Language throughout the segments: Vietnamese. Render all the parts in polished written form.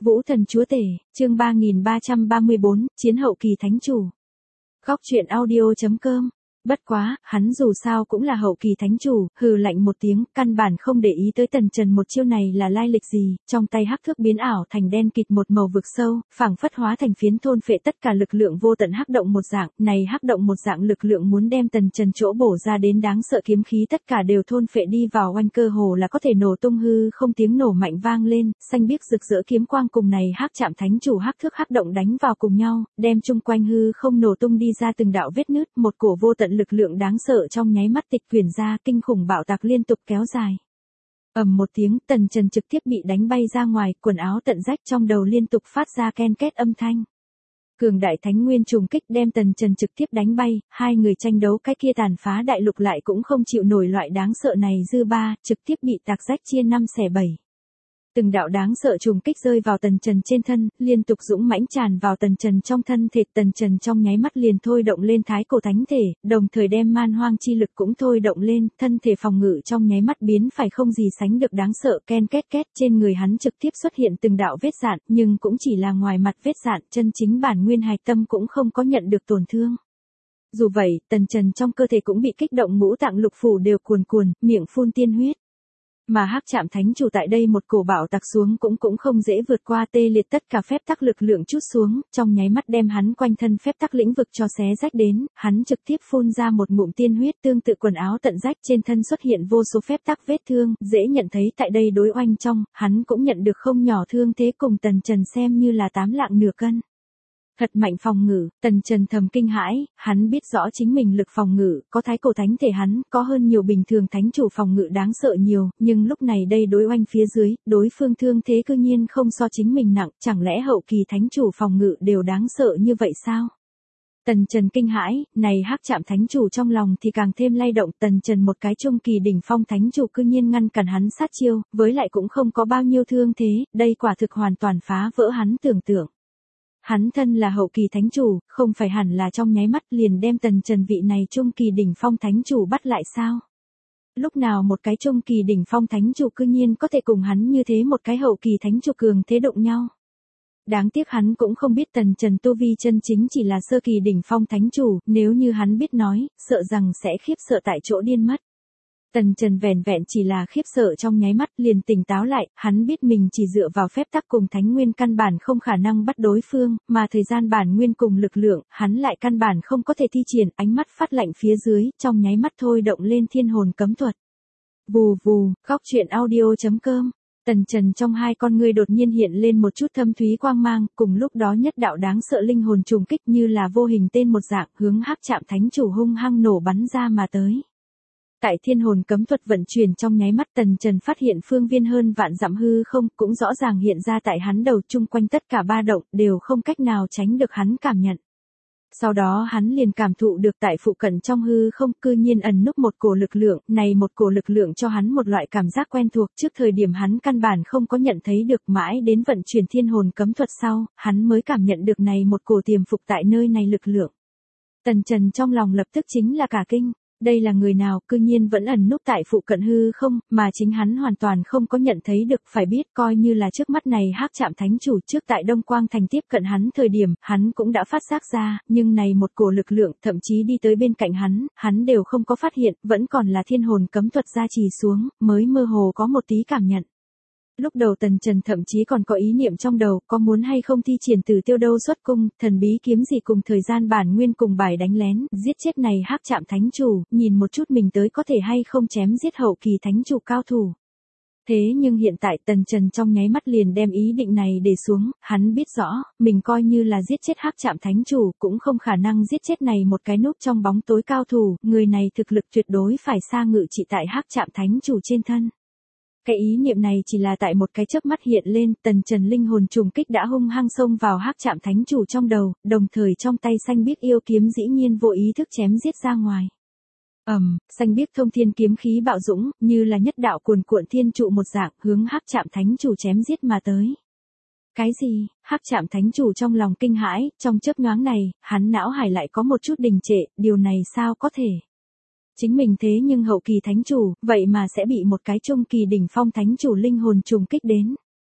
Vũ thần chúa tể, chương 3334, chiến hậu kỳ thánh chủ. Góc truyện audio.com. Bất quá, hắn dù sao cũng là hậu kỳ thánh chủ, hừ lạnh một tiếng, căn bản không để ý tới Tần Trần một chiêu này là lai lịch gì, trong tay hắc thước biến ảo thành đen kịt một màu vực sâu, phảng phất hóa thành phiến thôn phệ tất cả lực lượng vô tận hắc động một dạng, này hắc động một dạng lực lượng muốn đem Tần Trần chỗ bổ ra đến đáng sợ kiếm khí tất cả đều thôn phệ đi vào oanh cơ hồ là có thể nổ tung hư không tiếng nổ mạnh vang lên, xanh biếc rực rỡ kiếm quang cùng này hắc chạm thánh chủ hắc thước hắc động đánh vào cùng nhau, đem chung quanh hư không nổ tung đi ra từng đạo vết nứt, một cổ vô tận lực lượng đáng sợ trong nháy mắt tịch quyển ra, kinh khủng bạo tạc liên tục kéo dài. Ầm một tiếng, Tần Trần trực tiếp bị đánh bay ra ngoài, quần áo tận rách, trong đầu liên tục phát ra ken két âm thanh. Cường đại thánh nguyên trùng kích đem Tần Trần trực tiếp đánh bay, hai người tranh đấu cái kia tàn phá đại lục lại cũng không chịu nổi loại đáng sợ này dư ba, trực tiếp bị tạc rách chia 5 xẻ 7. Từng đạo đáng sợ trùng kích rơi vào Tần Trần trên thân, liên tục dũng mãnh tràn vào Tần Trần trong thân thể, Tần Trần trong nháy mắt liền thôi động lên thái cổ thánh thể, đồng thời đem man hoang chi lực cũng thôi động lên, thân thể phòng ngự trong nháy mắt biến phải không gì sánh được đáng sợ, ken két két, trên người hắn trực tiếp xuất hiện từng đạo vết rạn, nhưng cũng chỉ là ngoài mặt vết rạn, chân chính bản nguyên hạch tâm cũng không có nhận được tổn thương. Dù vậy, Tần Trần trong cơ thể cũng bị kích động, ngũ tạng lục phủ đều cuồn cuồn, miệng phun tiên huyết. Mà hắc chạm thánh chủ tại đây một cổ bạo tạc xuống cũng không dễ vượt qua, tê liệt tất cả phép tắc lực lượng chút xuống, trong nháy mắt đem hắn quanh thân phép tắc lĩnh vực cho xé rách đến, hắn trực tiếp phun ra một ngụm tiên huyết, tương tự quần áo tận rách, trên thân xuất hiện vô số phép tắc vết thương, dễ nhận thấy tại đây đối oanh trong, hắn cũng nhận được không nhỏ thương thế, cùng Tần Trần xem như là 8 lạng nửa cân. Thật mạnh phòng ngự, Tần Trần thầm kinh hãi, hắn biết rõ chính mình lực phòng ngự, có thái cổ thánh thể hắn, có hơn nhiều bình thường thánh chủ phòng ngự đáng sợ nhiều, nhưng lúc này đây đối oanh phía dưới, đối phương thương thế cư nhiên không so chính mình nặng, chẳng lẽ hậu kỳ thánh chủ phòng ngự đều đáng sợ như vậy sao? Tần Trần kinh hãi, này hắc chạm thánh chủ trong lòng thì càng thêm lay động, Tần Trần một cái trung kỳ đỉnh phong thánh chủ cư nhiên ngăn cản hắn sát chiêu, với lại cũng không có bao nhiêu thương thế, đây quả thực hoàn toàn phá vỡ hắn tưởng tượng. Hắn thân là hậu kỳ thánh chủ, không phải hẳn là trong nháy mắt liền đem Tần Trần vị này trung kỳ đỉnh phong thánh chủ bắt lại sao? Lúc nào một cái trung kỳ đỉnh phong thánh chủ cư nhiên có thể cùng hắn như thế một cái hậu kỳ thánh chủ cường thế động nhau? Đáng tiếc hắn cũng không biết Tần Trần tu vi chân chính chỉ là sơ kỳ đỉnh phong thánh chủ, nếu như hắn biết nói, sợ rằng sẽ khiếp sợ tại chỗ điên mất. Tần Trần vẻn vẹn chỉ là khiếp sợ trong nháy mắt liền tỉnh táo lại, hắn biết mình chỉ dựa vào phép tắc cùng thánh nguyên căn bản không khả năng bắt đối phương, mà thời gian bản nguyên cùng lực lượng, hắn lại căn bản không có thể thi triển, ánh mắt phát lạnh phía dưới, trong nháy mắt thôi động lên thiên hồn cấm thuật. Vù vù, góc truyện audio.com. Tần Trần trong hai con ngươi đột nhiên hiện lên một chút thâm thúy quang mang, cùng lúc đó nhất đạo đáng sợ linh hồn trùng kích như là vô hình tên một dạng, hướng hắc chạm thánh chủ hung hăng nổ bắn ra mà tới. Tại thiên hồn cấm thuật vận chuyển trong nháy mắt, Tần Trần phát hiện phương viên hơn vạn dặm hư không, cũng rõ ràng hiện ra tại hắn đầu, chung quanh tất cả ba động, đều không cách nào tránh được hắn cảm nhận. Sau đó hắn liền cảm thụ được tại phụ cận trong hư không cư nhiên ẩn núp một cổ lực lượng, này một cổ lực lượng cho hắn một loại cảm giác quen thuộc, trước thời điểm hắn căn bản không có nhận thấy được, mãi đến vận chuyển thiên hồn cấm thuật sau, hắn mới cảm nhận được này một cổ tiềm phục tại nơi này lực lượng. Tần Trần trong lòng lập tức chính là cả kinh. Đây là người nào, cư nhiên vẫn ẩn núp tại phụ cận hư không, mà chính hắn hoàn toàn không có nhận thấy được, phải biết coi như là trước mắt này hắc chạm thánh chủ trước tại Đông Quang Thành tiếp cận hắn thời điểm, hắn cũng đã phát giác ra, nhưng này một cổ lực lượng, thậm chí đi tới bên cạnh hắn đều không có phát hiện, vẫn còn là thiên hồn cấm thuật gia trì xuống, mới mơ hồ có một tí cảm nhận. Lúc đầu Tần Trần thậm chí còn có ý niệm trong đầu, có muốn hay không thi triển Tử Tiêu Đâu xuất cung, thần bí kiếm gì cùng thời gian bản nguyên cùng bài đánh lén, giết chết này hắc chạm thánh chủ, nhìn một chút mình tới có thể hay không chém giết hậu kỳ thánh chủ cao thủ. Thế nhưng hiện tại Tần Trần trong nháy mắt liền đem ý định này để xuống, hắn biết rõ, mình coi như là giết chết hắc chạm thánh chủ, cũng không khả năng giết chết này một cái núp trong bóng tối cao thủ, người này thực lực tuyệt đối phải xa ngự trị tại hắc chạm thánh chủ trên thân. Cái ý niệm này chỉ là tại một cái chớp mắt hiện lên, Tần Trần linh hồn trùng kích đã hung hăng xông vào hắc chạm thánh chủ trong đầu, đồng thời trong tay xanh biếc yêu kiếm dĩ nhiên vô ý thức chém giết ra ngoài. Xanh biếc thông thiên kiếm khí bạo dũng, như là nhất đạo cuồn cuộn thiên trụ một dạng, hướng hắc chạm thánh chủ chém giết mà tới. Cái gì? Hắc chạm thánh chủ trong lòng kinh hãi, trong chớp nhoáng này, hắn não hải lại có một chút đình trệ, điều này sao có thể? Chính mình thế nhưng hậu kỳ thánh chủ, vậy mà sẽ bị một cái trung kỳ đỉnh phong thánh chủ linh hồn trùng kích đến.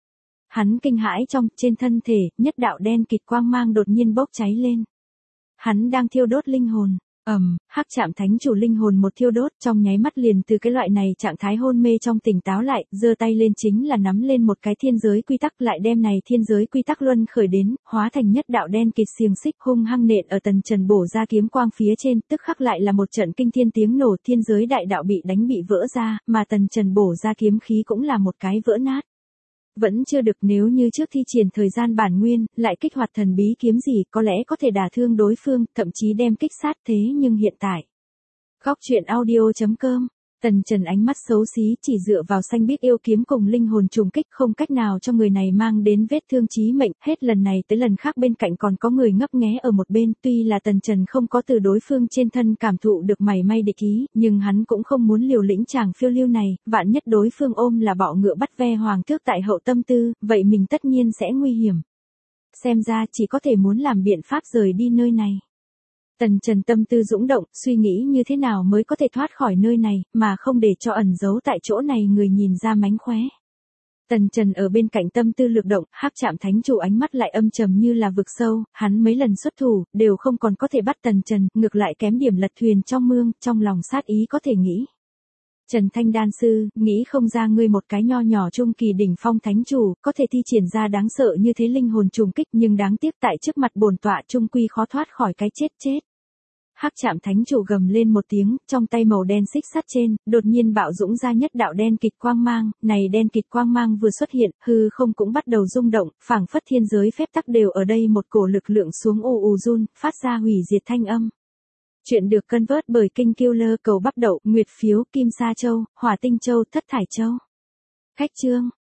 Hắn kinh hãi trên thân thể, nhất đạo đen kịt quang mang đột nhiên bốc cháy lên. Hắn đang thiêu đốt linh hồn. Hắc Trạm Thánh Chủ linh hồn một thiêu đốt, trong nháy mắt liền từ cái loại này trạng thái hôn mê trong tỉnh táo lại, giơ tay lên chính là nắm lên một cái thiên giới quy tắc, lại đem này thiên giới quy tắc luân khởi đến, hóa thành nhất đạo đen kịt xiềng xích hung hăng nện ở Tần Trần bổ ra kiếm quang phía trên, tức khắc lại là một trận kinh thiên tiếng nổ, thiên giới đại đạo bị đánh bị vỡ ra, mà Tần Trần bổ ra kiếm khí cũng là một cái vỡ nát. Vẫn chưa được, nếu như trước thi triển thời gian bản nguyên, lại kích hoạt thần bí kiếm gì, có lẽ có thể đả thương đối phương, thậm chí đem kích sát, thế nhưng hiện tại. Góc truyện audio.com, Tần Trần ánh mắt xấu xí, chỉ dựa vào xanh biếc yêu kiếm cùng linh hồn trùng kích, không cách nào cho người này mang đến vết thương chí mệnh, hết lần này tới lần khác bên cạnh còn có người ngấp nghé ở một bên, tuy là Tần Trần không có từ đối phương trên thân cảm thụ được mảy may địch ý, nhưng hắn cũng không muốn liều lĩnh chàng phiêu lưu này, vạn nhất đối phương ôm là bọ ngựa bắt ve hoàng thước tại hậu tâm tư, vậy mình tất nhiên sẽ nguy hiểm. Xem ra chỉ có thể muốn làm biện pháp rời đi nơi này. Tần Trần tâm tư dũng động, suy nghĩ như thế nào mới có thể thoát khỏi nơi này, mà không để cho ẩn giấu tại chỗ này người nhìn ra mánh khóe. Tần Trần ở bên cạnh tâm tư lực động, Hắc Trạm Thánh Chủ ánh mắt lại âm trầm như là vực sâu, hắn mấy lần xuất thủ, đều không còn có thể bắt Tần Trần, ngược lại kém điểm lật thuyền trong mương, trong lòng sát ý có thể nghĩ. Trần Thanh Đan Sư, nghĩ không ra ngươi một cái nho nhỏ trung kỳ đỉnh phong thánh chủ, có thể thi triển ra đáng sợ như thế linh hồn trùng kích, nhưng đáng tiếc tại trước mặt bổn tọa trung quy khó thoát khỏi cái chết. Hắc Trạm Thánh Chủ gầm lên một tiếng, trong tay màu đen xích sắt trên, đột nhiên bạo dũng ra nhất đạo đen kịt quang mang, này đen kịt quang mang vừa xuất hiện, hư không cũng bắt đầu rung động, phảng phất thiên giới phép tắc đều ở đây một cổ lực lượng xuống ù run, phát ra hủy diệt thanh âm. Chuyện được cân vớt bởi Kinh Killer, cầu bắp đậu, nguyệt phiếu, kim sa châu, hỏa tinh châu, thất thải châu. Khách chương